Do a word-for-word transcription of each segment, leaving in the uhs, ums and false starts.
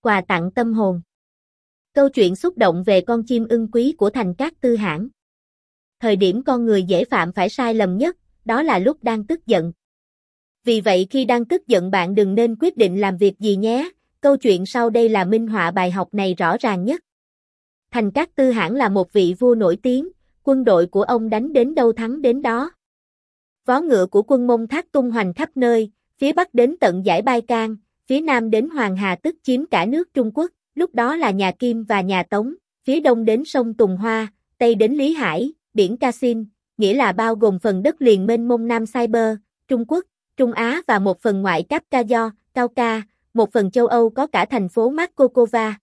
quà tặng tâm hồn. Câu chuyện xúc động về con chim ưng quý của Thành Cát Tư Hãn. Thời điểm con người dễ phạm phải sai lầm nhất, đó là lúc đang tức giận. Vì vậy khi đang tức giận bạn đừng nên quyết định làm việc gì nhé, câu chuyện sau đây là minh họa bài học này rõ ràng nhất. Thành Cát Tư Hãn là một vị vua nổi tiếng, quân đội của ông đánh đến đâu thắng đến đó. Vó ngựa của quân Mông Thác tung hoành khắp nơi, phía bắc đến tận dải Bai Cang, phía nam đến Hoàng Hà tức chiếm cả nước Trung Quốc, lúc đó là nhà Kim và nhà Tống, phía đông đến sông Tùng Hoa, tây đến Lý Hải, biển Kasin, nghĩa là bao gồm phần đất liền mênh mông Nam Cyber, Trung Quốc, Trung Á và một phần ngoại Caucaso, Cauca, một phần châu Âu có cả thành phố Moscova.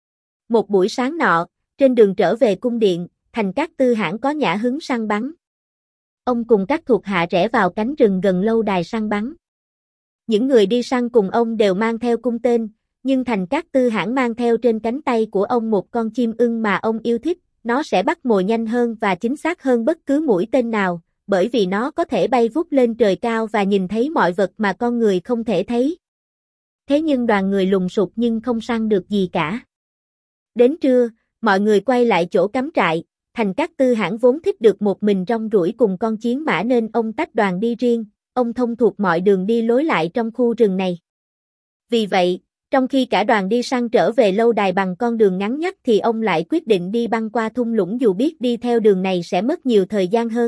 Một buổi sáng nọ, trên đường trở về cung điện, Thành Cát Tư Hãn có nhã hứng săn bắn. Ông cùng các thuộc hạ rẽ vào cánh rừng gần lâu đài săn bắn. Những người đi săn cùng ông đều mang theo cung tên, nhưng Thành Cát Tư Hãn mang theo trên cánh tay của ông một con chim ưng mà ông yêu thích, nó sẽ bắt mồi nhanh hơn và chính xác hơn bất cứ mũi tên nào, bởi vì nó có thể bay vút lên trời cao và nhìn thấy mọi vật mà con người không thể thấy. Thế nhưng đoàn người lùng sục nhưng không săn được gì cả. Đến trưa, mọi người quay lại chỗ cắm trại, Thành Cát Tư Hãn vốn thích được một mình rong ruổi cùng con chiến mã nên ông tách đoàn đi riêng, ông thông thuộc mọi đường đi lối lại trong khu rừng này. Vì vậy, trong khi cả đoàn đi săn trở về lâu đài bằng con đường ngắn nhất thì ông lại quyết định đi băng qua thung lũng dù biết đi theo đường này sẽ mất nhiều thời gian hơn.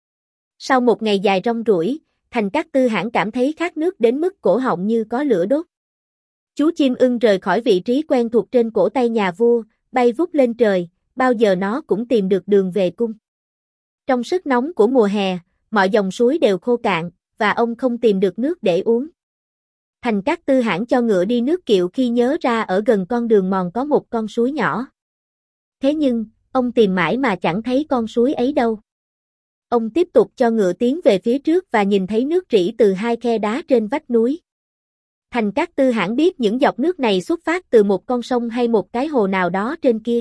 Sau một ngày dài rong ruổi, Thành Cát Tư Hãn cảm thấy khát nước đến mức cổ họng như có lửa đốt. Chú chim ưng rời khỏi vị trí quen thuộc trên cổ tay nhà vua, bay vút lên trời, bao giờ nó cũng tìm được đường về cung. Trong sức nóng của mùa hè, mọi dòng suối đều khô cạn, và ông không tìm được nước để uống. Thành Cát Tư Hãn cho ngựa đi nước kiệu khi nhớ ra ở gần con đường mòn có một con suối nhỏ. Thế nhưng, ông tìm mãi mà chẳng thấy con suối ấy đâu. Ông tiếp tục cho ngựa tiến về phía trước và nhìn thấy nước rỉ từ hai khe đá trên vách núi. Thành Cát Tư Hãn biết những giọt nước này xuất phát từ một con sông hay một cái hồ nào đó trên kia.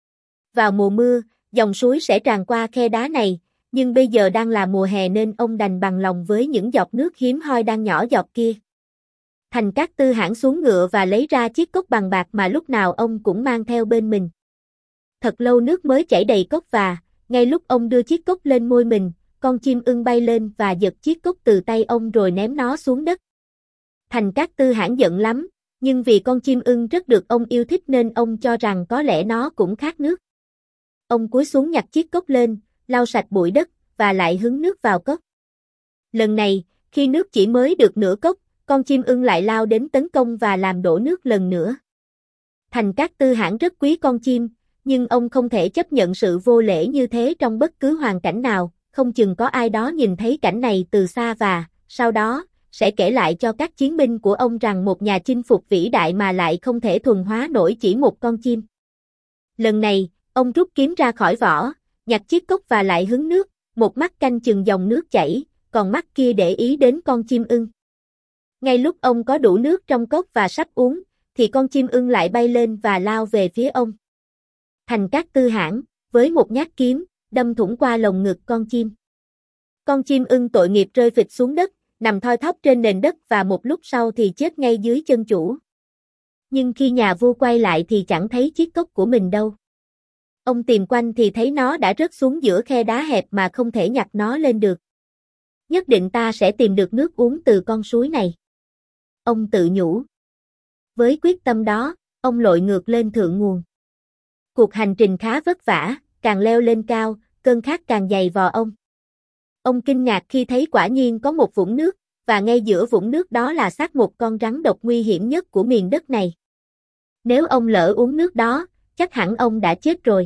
Vào mùa mưa, dòng suối sẽ tràn qua khe đá này, nhưng bây giờ đang là mùa hè nên ông đành bằng lòng với những giọt nước hiếm hoi đang nhỏ giọt kia. Thành Cát Tư Hãn xuống ngựa và lấy ra chiếc cốc bằng bạc mà lúc nào ông cũng mang theo bên mình. Thật lâu nước mới chảy đầy cốc và, ngay lúc ông đưa chiếc cốc lên môi mình, con chim ưng bay lên và giật chiếc cốc từ tay ông rồi ném nó xuống đất. Thành Cát Tư Hãn giận lắm, nhưng vì con chim ưng rất được ông yêu thích nên ông cho rằng có lẽ nó cũng khát nước. Ông cúi xuống nhặt chiếc cốc lên, lau sạch bụi đất, và lại hứng nước vào cốc. Lần này, khi nước chỉ mới được nửa cốc, con chim ưng lại lao đến tấn công và làm đổ nước lần nữa. Thành Cát Tư Hãn rất quý con chim, nhưng ông không thể chấp nhận sự vô lễ như thế trong bất cứ hoàn cảnh nào, không chừng có ai đó nhìn thấy cảnh này từ xa và, sau đó, sẽ kể lại cho các chiến binh của ông rằng một nhà chinh phục vĩ đại mà lại không thể thuần hóa nổi chỉ một con chim. Lần này, ông rút kiếm ra khỏi vỏ, nhặt chiếc cốc và lại hứng nước, một mắt canh chừng dòng nước chảy, còn mắt kia để ý đến con chim ưng. Ngay lúc ông có đủ nước trong cốc và sắp uống, thì con chim ưng lại bay lên và lao về phía ông. Thành Cát Tư Hãn, với một nhát kiếm, đâm thủng qua lồng ngực con chim. Con chim ưng tội nghiệp rơi phịch xuống đất, nằm thoi thóp trên nền đất và một lúc sau thì chết ngay dưới chân chủ. Nhưng khi nhà vua quay lại thì chẳng thấy chiếc cốc của mình đâu. Ông tìm quanh thì thấy nó đã rớt xuống giữa khe đá hẹp mà không thể nhặt nó lên được. Nhất định ta sẽ tìm được nước uống từ con suối này. Ông tự nhủ. Với quyết tâm đó, ông lội ngược lên thượng nguồn. Cuộc hành trình khá vất vả, càng leo lên cao, cơn khát càng dày vò ông. Ông kinh ngạc khi thấy quả nhiên có một vũng nước, và ngay giữa vũng nước đó là xác một con rắn độc nguy hiểm nhất của miền đất này. Nếu ông lỡ uống nước đó, chắc hẳn ông đã chết rồi.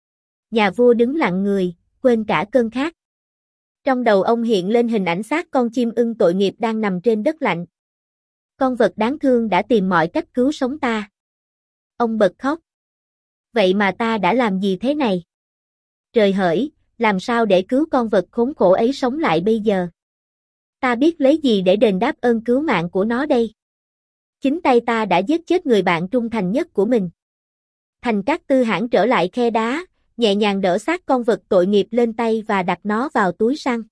Nhà vua đứng lặng người, quên cả cơn khát. Trong đầu ông hiện lên hình ảnh xác con chim ưng tội nghiệp đang nằm trên đất lạnh. Con vật đáng thương đã tìm mọi cách cứu sống ta. Ông bật khóc. Vậy mà ta đã làm gì thế này? Trời hỡi, làm sao để cứu con vật khốn khổ ấy sống lại bây giờ? Ta biết lấy gì để đền đáp ơn cứu mạng của nó đây? Chính tay ta đã giết chết người bạn trung thành nhất của mình. Thành Cát Tư Hãn trở lại khe đá, nhẹ nhàng đỡ xác con vật tội nghiệp lên tay và đặt nó vào túi săn.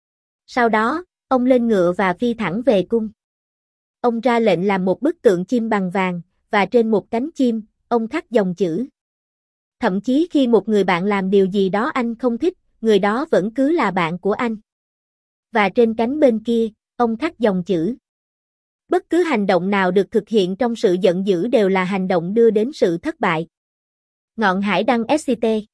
Sau đó, ông lên ngựa và phi thẳng về cung. Ông ra lệnh làm một bức tượng chim bằng vàng, và trên một cánh chim, ông khắc dòng chữ. Thậm chí khi một người bạn làm điều gì đó anh không thích, người đó vẫn cứ là bạn của anh. Và trên cánh bên kia, ông khắc dòng chữ. Bất cứ hành động nào được thực hiện trong sự giận dữ đều là hành động đưa đến sự thất bại. Ngọn hải đăng ét xê tê